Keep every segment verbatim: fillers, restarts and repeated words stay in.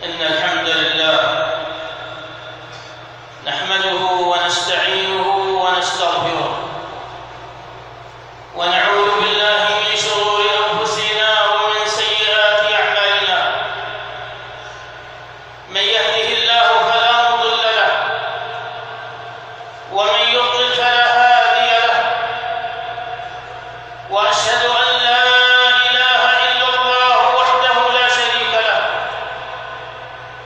إن الحمد لله نحمده ونستعينه ونستغفره ونعوذ بالله من شرور أنفسنا ومن سيئات أعمالنا. من يهده الله فلا مضل له ومن يضلل فلا هادي له، وأشهد أن لا إله إلا الله وحده لا شريك له،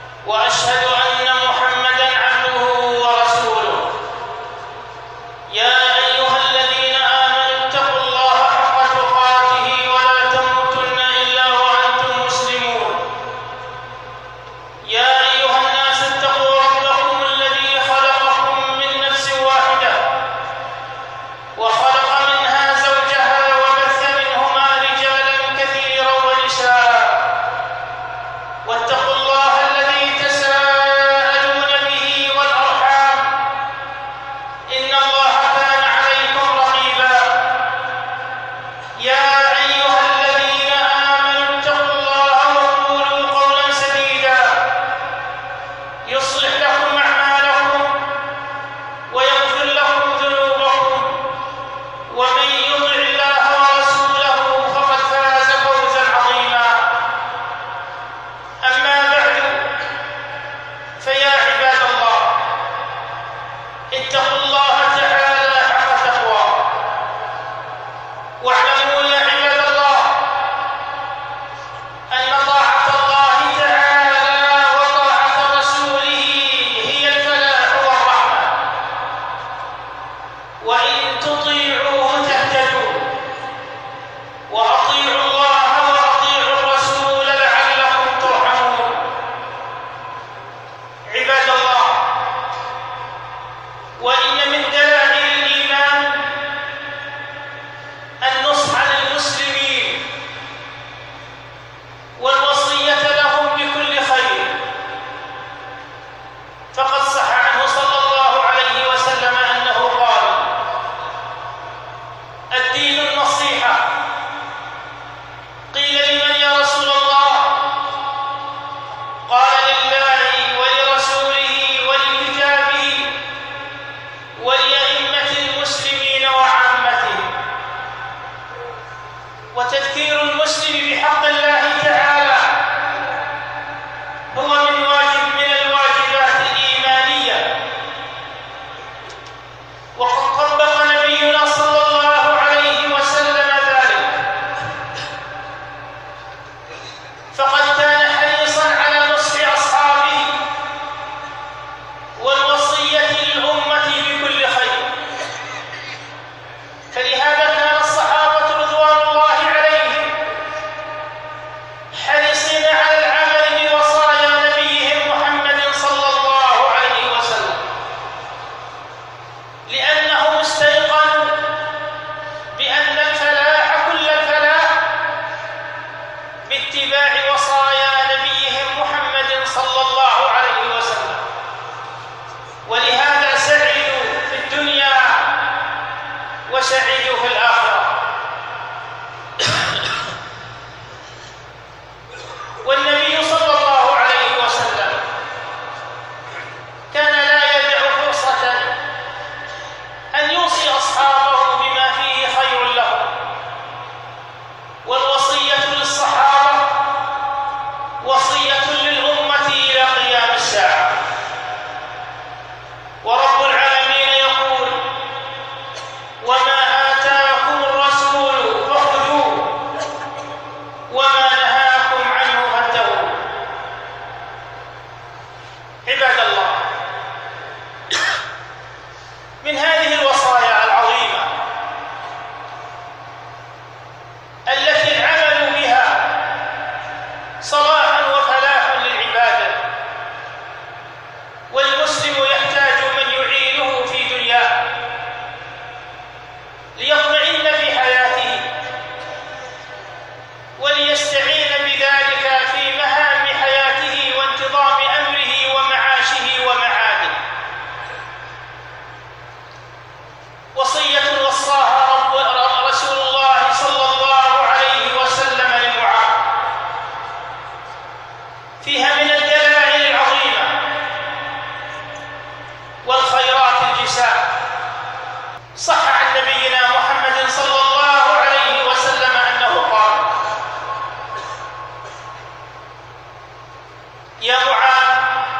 يا معاذ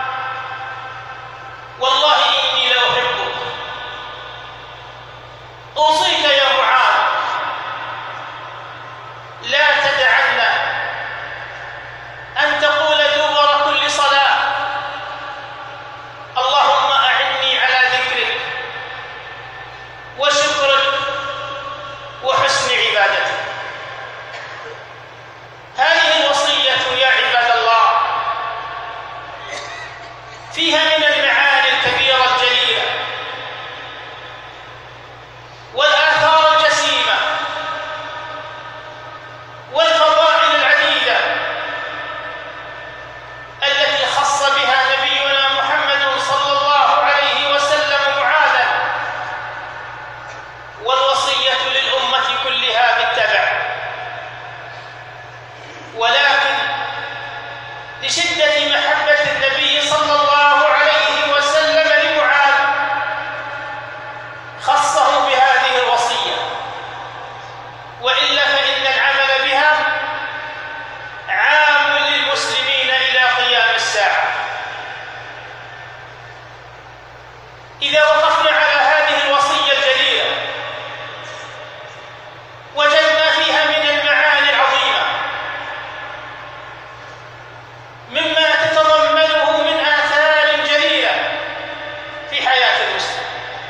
والله إني لأحبك، أوصيك يا معاذ لا تدعن أن تقول دبر كل صلاة اللهم أعني على ذكرك وشكرك وحسن عبادتك. هذه الوصية يا عباد الله فيها من المعاني الكبيرة الجليلة والآثار الجسيمة والفضائل العديدة التي خص بها نبينا محمد صلى الله عليه وسلم معاذا، والوصية للأمة كلها بالتبع. ولكن لشدة محبة النبي صلى الله عليه وسلم لمعاذ خصه بهذه الوصية، وإلا فإن العمل بها عام للمسلمين إلى قيام الساعة. إذا وقفنا على هذه الوصية الجليلة وجدنا فيها من المعاني العظيمة مما تتضمنه من آثار جليلة في حياة المسلم.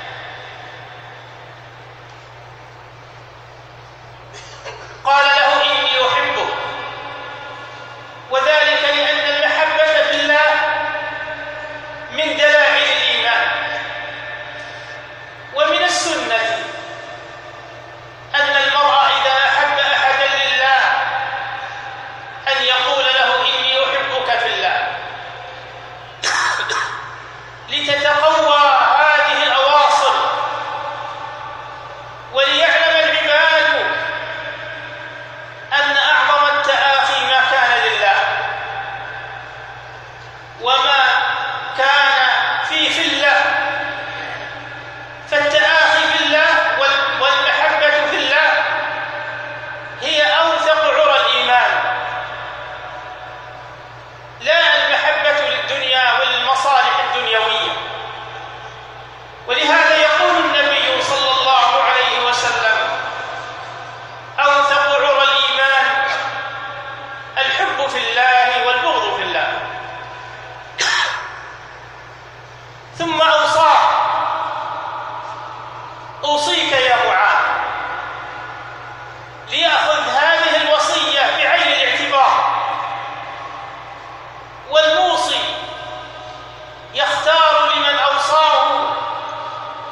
قال له إني أحبك، وذلك لأن المحبة في الله من دلائل الإيمان. ومن السنة أن المرء إذا أحب أحدا لله أن يقول له إني أحبك في الله، لتتقوى هذه الأواصر وليعلم العباد أن أعظم التآخي ما كان لله، وما كان في في الله. فالتآخي في الله والمحبة في الله هي أوثق عرى الإيمان، لا المحبة للدنيا وللمصالح الدنيوية. ولهذا يقول النبي صلى الله عليه وسلم أوثق عرى الإيمان الحب في الله والبغض في الله. ثم أوصاه أوصيك يا معاذ ليأخذ هذه الوصية بعين الاعتبار. والموصي يختار لمن أوصاه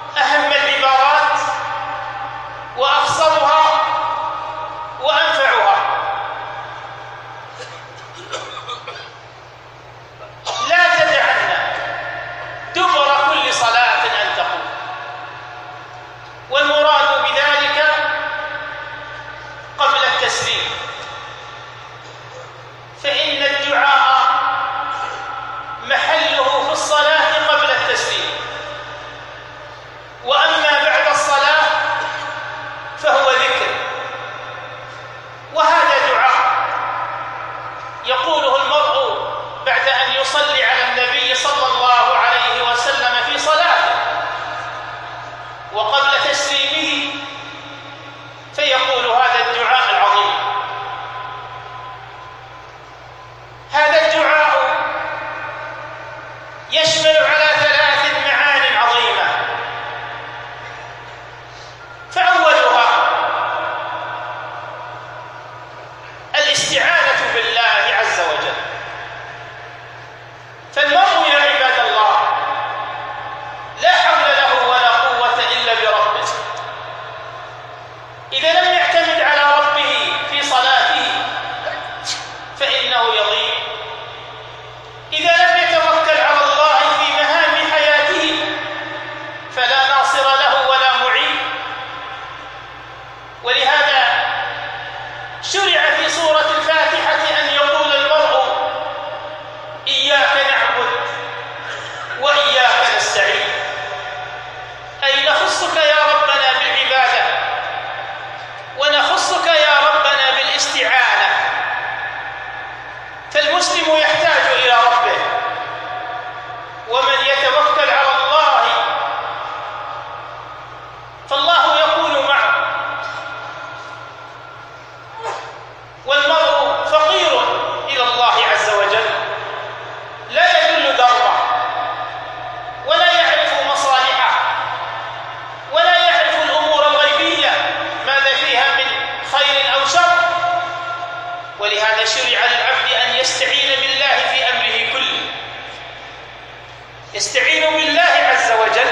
يستعين بالله عز وجل،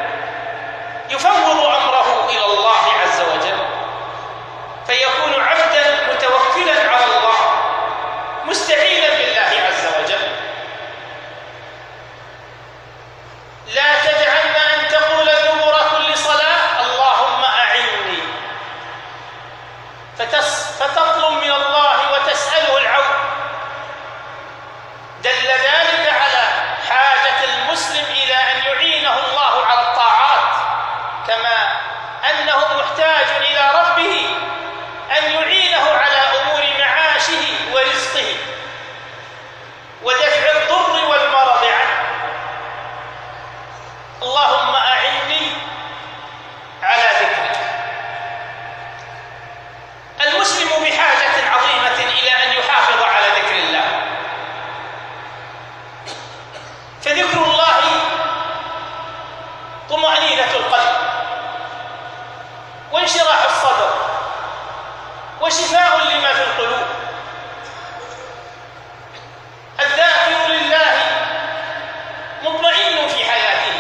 يفوض أمره إلى الله عز وجل، فيكون عبدا متوكلا على الله مستعينا بالله عز وجل. لا تدعن أن تقول دبر كل صلاة اللهم أعني، فتطلب من الله وتسأله العون. دل ذلك على حاجة المسلم إلى أن يعينه الله على الطاعات، كما أنه محتاج إلى ربه أن يعينه على أمور معاشه ورزقه ودفع الضر والمرض عنه. اللهم أعني على ذكرك. المسلم بحاجة عظيمة إلى أن يحافظ على ذكر الله، فذكر الله طمأنينة القلب وانشراح الصدر وشفاء لما في القلوب. الذاكر لله مطمئن في حياته،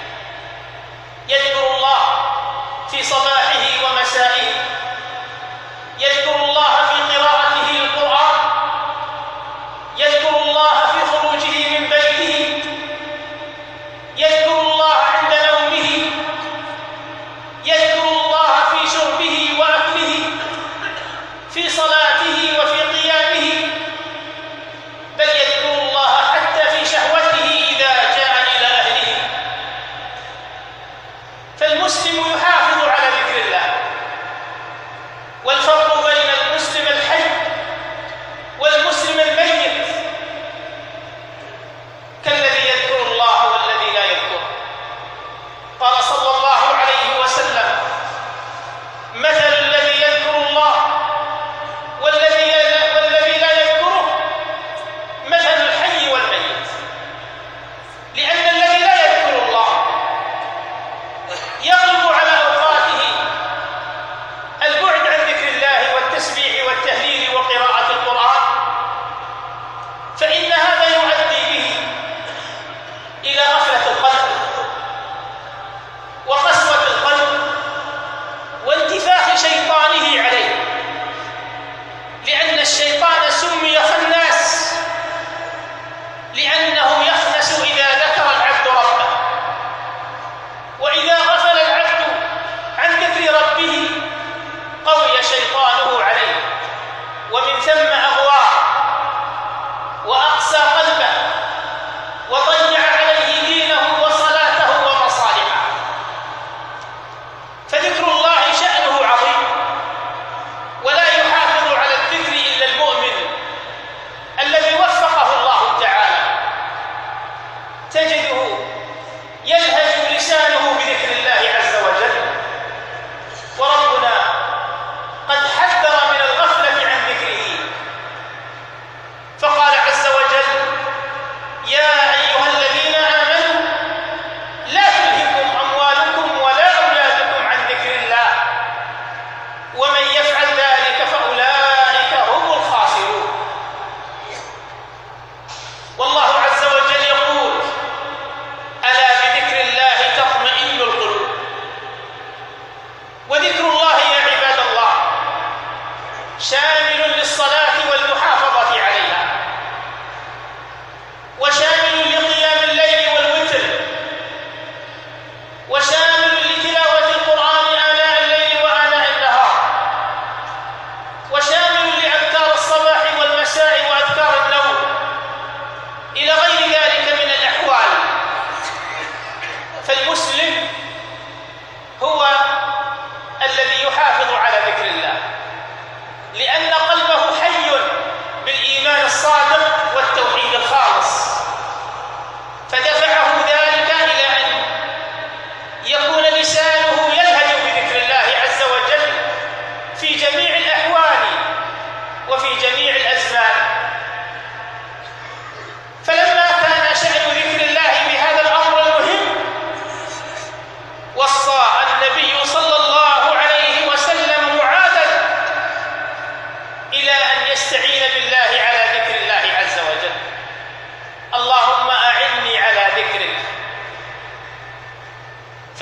يذكر الله في صباحه ومسائه، يذكر الله في قراءته للقرآن، يذكر الله في خروجه من بيته، يذكر الله عند نومه، يذكر الله في شربه وأكله، في صلاته وفي قيامه، بل يذكر الله حتى في شهوته إذا جاء إلى أهله. فالمسلم يحافظ على ذكر الله. والفرق بين المسلم الحي والمسلم الميت كالذي يذكر الله والذي لا يذكر. قال صلى الله عليه وسلم: مثل الذي يذكر الله والذي والذي لا يذكره مثل الحي والميت. لأن الذي لا يذكر الله يغلب على أوقاته البعد عن ذكر الله والتسبيح والتهليل وقراءة القرآن، فإن هذا يؤدي به إلى غفلة القلب وقسوة القلب وانتفاخ شيطانه عليه، لأن الشيطان سمي خناس لأنه يخنس إذا ذكر العبد ربه. وإذا غفل العبد عن ذكر ربه قوي شيطانه عليه، ومن ثم أغواه وأقسى قلبه وضيع عليه دينه وصلاته ومصالحه. فذكر الله شأنه عظيم، ولا يحافظ على الذكر إلا المؤمن الذي وفقه الله تعالى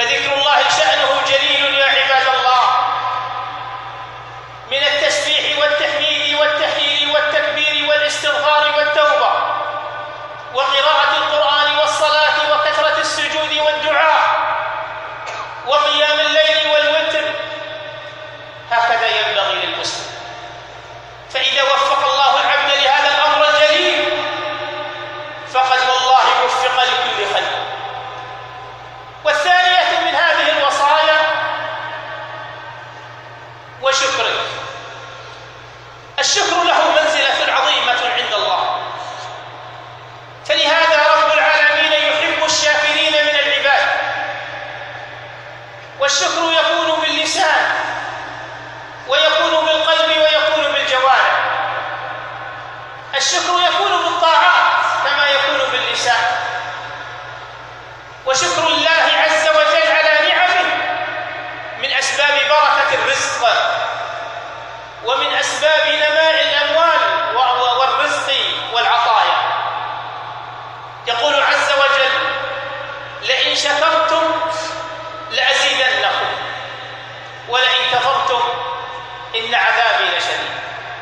فذكر الله شأنه جليل يا عباد الله، من التسبيح والتحميد والتهليل والتكبير والاستغفار والتوبة وقراءة القرآن والصلاة وكثرة السجود والدعاء وقيام الليل والوتر. هكذا ينبغي للمسلم. فإذا وفق الله العبد لهذا الأمر الجليل فقد والله وفق لكل خير. والثانية من هذه الوصايا وشكرك. الشكر له منزلة عظيمة عند الله، فلهذا رب العالمين يحب الشاكرين من العباد. والشكر يكون باللسان ويكون بالقلب ويكون بالجوارح. الشكر يكون بالطاعات كما يكون باللسان. وشكر الله عز وجل على نعمه من أسباب بركة الرزق ومن أسباب نماء الأموال والرزق والعطايا. يقول عز وجل: لئن شكرتم لأزيدنكم ولئن كفرتم إن عذابي لشديد.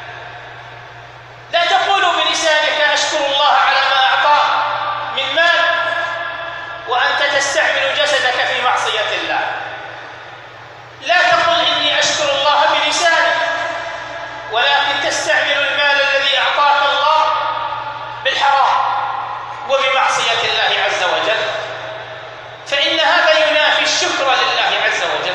لا تقول بلسانك أشكر الله على ما أعطاك من مال وأنت تستعمل جسدك في معصية الله. لا تقل إني أشكر الله بلسانك ولكن تستعمل المال الذي أعطاك الله بالحرام وبمعصية الله عز وجل، فإن هذا ينافي الشكر لله عز وجل.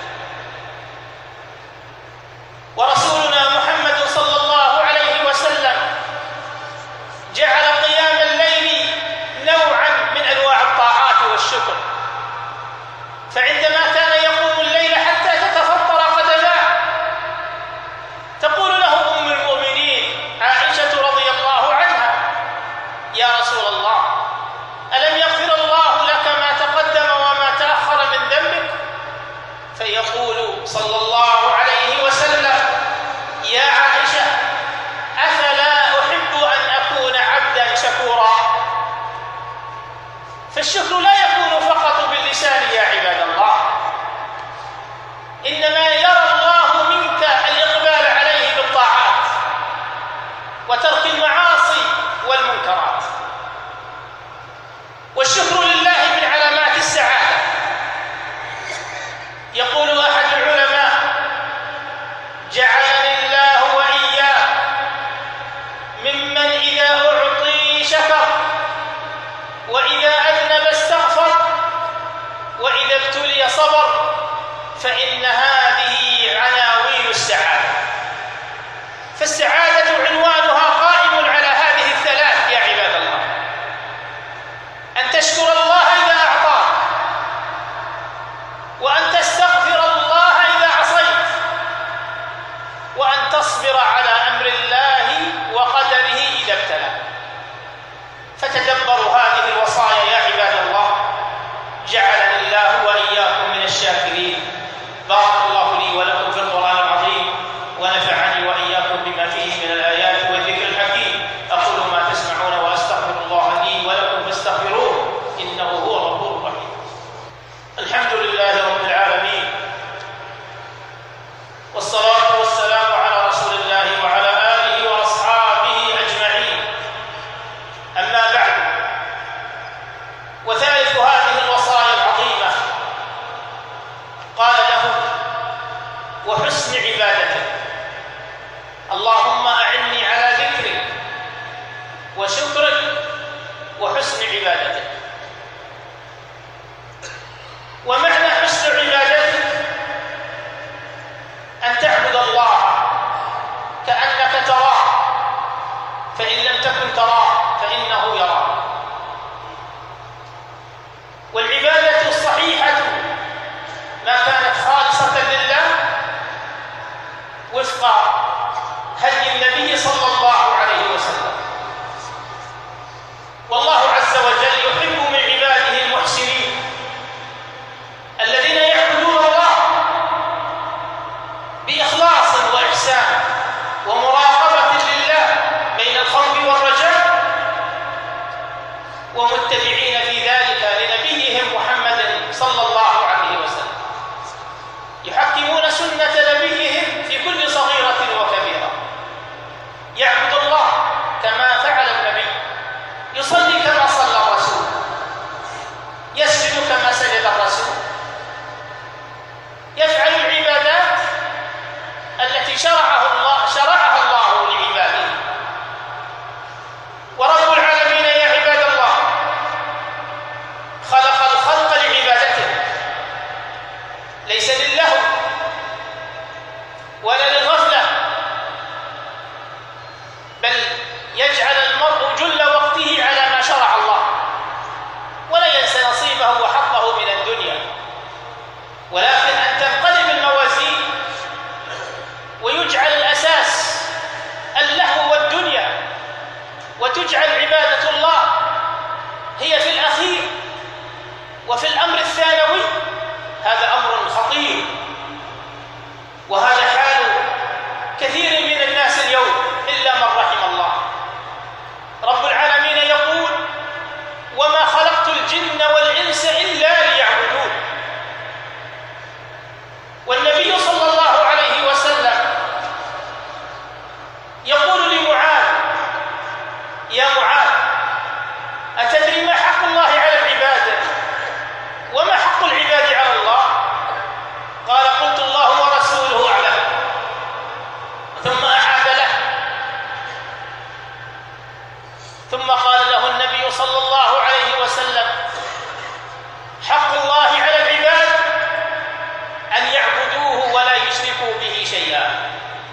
ورسولنا محمد صلى الله عليه وسلم جعل قيام الليل نوعا من أنواع الطاعات والشكر، فعندما كان يقوم الليل حتى تتفطر قدماه تقول له أم المؤمنين عائشة رضي الله عنها: يا رسول الله، ألم يغفر الله لك ما تقدم وما تأخر من ذنبك؟ فيقول صلى الله عليه وسلم: يا عائشة، أفلا أحب أن أكون عبدا شكورا؟ فالشكر لا يكون فقط باللسان يا عباد الله، إنما يرى الله منك الإقبال عليه بالطاعات وترك المعاصي والمنكرات. والشكر لله من علامات السعادة. يقول أحد العلماء: جعلني الله وإياه ممن إذا أعطي شكر وإذا أذنب استغفر وإذا ابتلي صبر، فإن هذه عناوين السعادة. فالسعادة عنوانها قائم على هذه الثلاث يا عباد الله: أن تشكر الله إذا أعطاك، وأن تستغفر الله إذا عصيت، وأن تصبر على أمر الله وقدره إذا ابتلى. فتدبروا هذه الوصايا يا عباد الله. جعلني الله وإياكم من الشاكرين. بارك الله لي ولكم في القرآن العظيم، ونفعني وإياكم بما فيه من الآيات والذكر الحكيم. أقول ما تسمعون وأستغفر الله لي ولكم فاستغفروه إنه هو الغفور الرحيم. الحمد لله رب العالمين، والصلاة والسلام على رسول الله وعلى آله وأصحابه أجمعين. أما بعد، وثالث هذه الوصايا العظيمة قال له: وحسن عبادتك. اللهم أعني على ذكرك وشكرك وحسن عبادتك. ومعنى حسن عبادتك أن تعبد الله كأنك تراه، فإن لم تكن تراه فإنه يراك. والعبادة الصحيحة ما كانت خالصة لله وفق هدي النبي صلى الله عليه وسلم. والله عز وجل يحب من عباده المحسنين الذين يعبدون الله بإخلاص وإحسان ومراقبة لله بين الخوف والرجاء، ومتبعين في ذلك لنبيهم محمد صلى الله عليه وتجعل عبادة الله هي في الأخير وفي الأمر الثانوي، هذا أمر خطير. وهذا حال كثير من الناس اليوم إلا من رحم الله. رب العالمين يقول: وما خلقت الجن والإنس إلا ليعبدون. والنبي صلى الله عليه وسلم يقول لمعاذ: يا معاذ، أتدري ما حق الله على العباد وما حق العباد على الله؟ قال: قلت الله ورسوله أعلم. ثم أعاد له، ثم قال له النبي صلى الله عليه وسلم: حق الله على العباد أن يعبدوه ولا يشركوا به شيئا.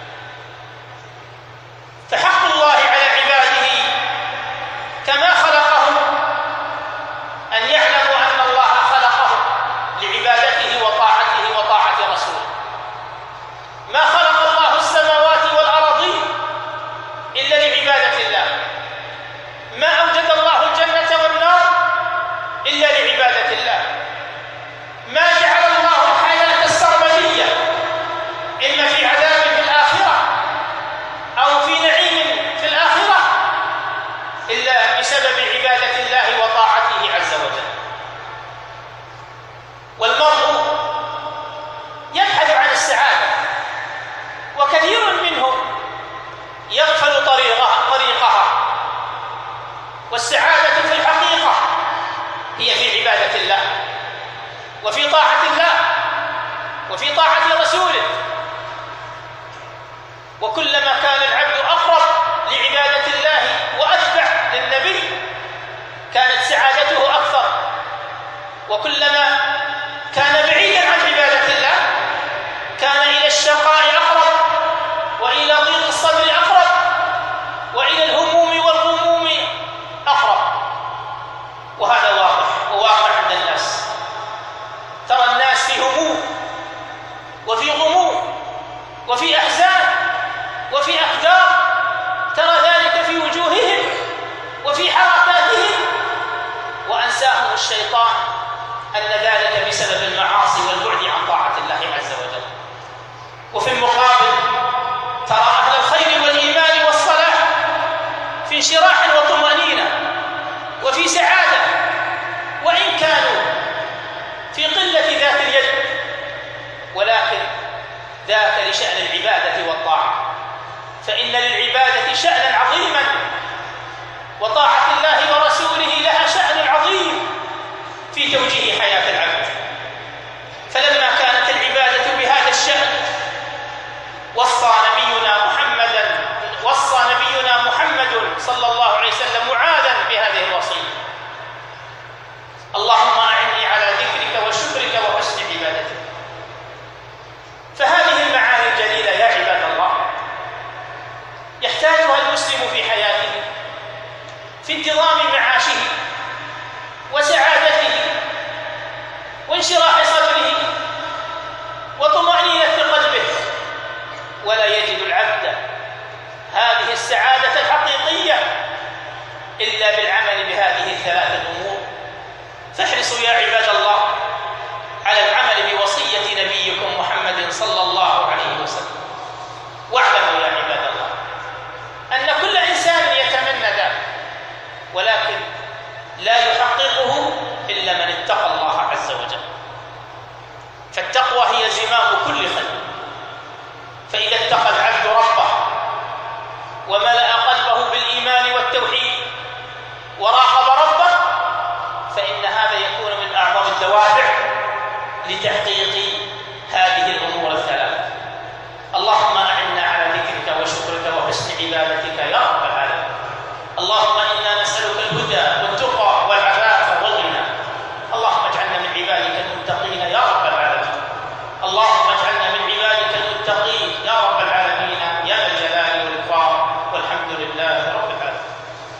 فحق الله على عباده كما خلقهم أن يعلموا أن الله خلقهم لعبادته وطاعته وطاعة رسوله. ما خلق الله السماوات والأرضين إلا لعبادة الله، ما أوجد الله الجنة والنار إلا لعبادة الله، ما جعل الله الحياة السرمدية إما في عذاب في الآخرة أو في نعيم في الآخرة إلا بسبب عبادة الله وطاعته عز وجل. والمرء يبحث عن السعادة، وكثير منهم يغفل طريقها, طريقها والسعادة في الحقيقة هي في عبادة الله وفي طاعة الله وفي طاعة رسوله. وكلما كان العبد أقرب لعبادة الله وأتبع للنبي كانت سعادته أكثر، وكلما كان بعيدا عن عبادة الله كان إلى الشقاء أقرب وإلى ضيق الصدر أقرب وإلى الهموم والغموم أقرب. وهذا واضح وواقع عند الناس. ترى الناس في هموم وفي غموم وفي أحزان وفي أقدار، ترى ذلك في وجوههم وفي حركاتهم، وأنساهم الشيطان أن ذلك بسبب المعاصي والبعد عن طاعة الله عز وجل. وفي المقابل ترى أهل الخير والإيمان والصلاح في انشراح وطمأنينة وفي سعادة، وإن كانوا في قلة ذات اليد، ولكن ذاك لشأن العبادة والطاعة. فإن للعبادة شأنا عظيما، وطاعة الله ورسوله لها شأن عظيم في توجيه حياة العبد. فلما كانت العبادة بهذا الشأن وصى نبينا محمدا وصى نبينا محمد صلى الله عليه وسلم معاذا بهذه الوصية: اللهم أعني على ذكرك وشكرك وحسن عبادتك. فهذه المعاني الجليلة يا عباد الله يحتاجها المسلم في حياته، في انتظام معاشه وسعادته وانشراح صدره وطمأنينة قلبه. ولا يجد العبد هذه السعادة الحقيقية إلا بالعمل بهذه الثلاثة الأمور. فاحرصوا يا عباد الله على العمل بوصية نبيكم محمد صلى الله عليه وسلم. واعلموا يا عباد الله أن كل إنسان يتمنى ذلك، ولكن لا يحققه إلا من اتقى الله عز وجل. فالتقوى هي زمام كل خير. فإذا اتقى العبد ربه وملأ قلبه بالإيمان والتوحيد وراقب ربه، فإن هذا يكون من أعظم الدوافع لتحقيق هذه الأمور